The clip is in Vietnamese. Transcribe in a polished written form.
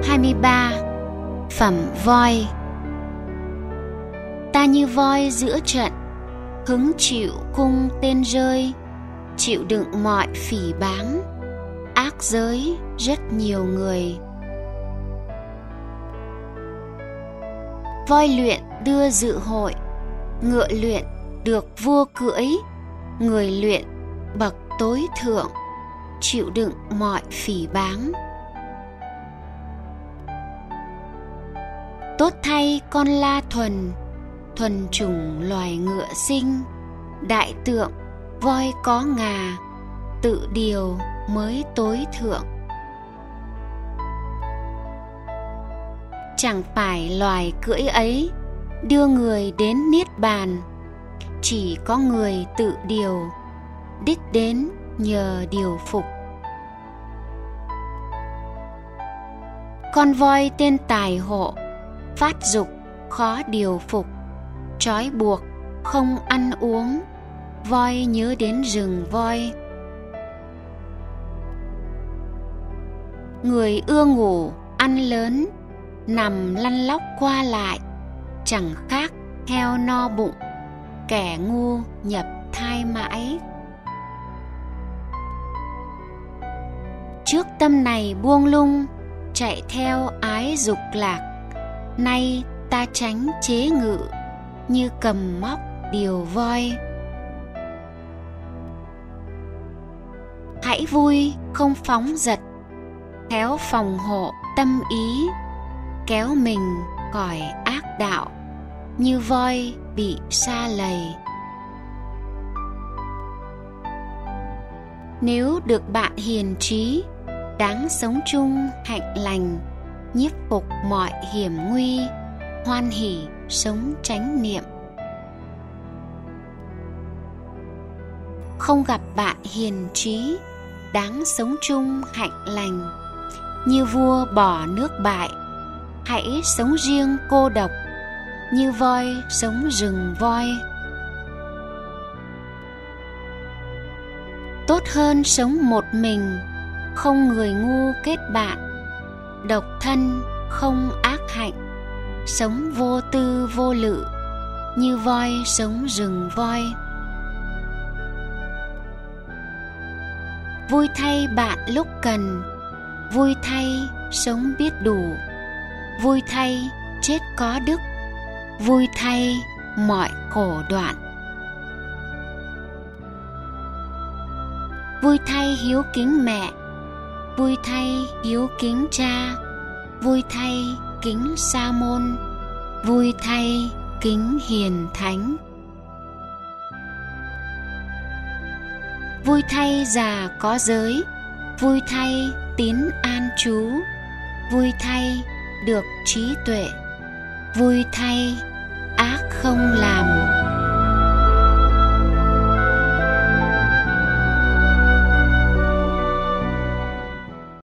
23. Phẩm voi. Ta như voi giữa trận, hứng chịu cung tên rơi, chịu đựng mọi phỉ báng, ác giới rất nhiều người. Voi luyện đưa dự hội, ngựa luyện được vua cưỡi, người luyện bậc tối thượng, chịu đựng mọi phỉ báng. Tốt thay con la thuần, thuần chủng loài ngựa sinh, đại tượng voi có ngà, tự điều mới tối thượng. Chẳng phải loài cưỡi ấy đưa người đến niết bàn, chỉ có người tự điều, đích đến nhờ điều phục. Con voi tên tài hộ, phát dục khó điều phục, trói buộc không ăn uống, voi nhớ đến rừng voi. Người ưa ngủ ăn lớn, nằm lăn lóc qua lại, chẳng khác heo no bụng, kẻ ngu nhập thai mãi. Trước tâm này buông lung, chạy theo ái dục lạc, nay ta tránh chế ngự, như cầm móc điều voi. Hãy vui không phóng dật, khéo phòng hộ tâm ý, kéo mình khỏi ác đạo, như voi bị sa lầy. Nếu được bạn hiền trí, đáng sống chung hạnh lành, nhiếp phục mọi hiểm nguy, hoan hỷ sống chánh niệm. Không gặp bạn hiền trí, đáng sống chung hạnh lành, như vua bỏ nước bại, hãy sống riêng cô độc, như voi sống rừng voi. Tốt hơn sống một mình, không người ngu kết bạn, độc thân không ác hạnh, sống vô tư vô lự, như voi sống rừng voi. Vui thay bạn lúc cần, vui thay sống biết đủ, vui thay chết có đức, vui thay mọi khổ đoạn. Vui thay hiếu kính mẹ, vui thay hiếu kính cha, vui thay kính sa môn, vui thay kính hiền thánh. Vui thay già có giới, vui thay tín an trú, vui thay được trí tuệ, vui thay ác không làm.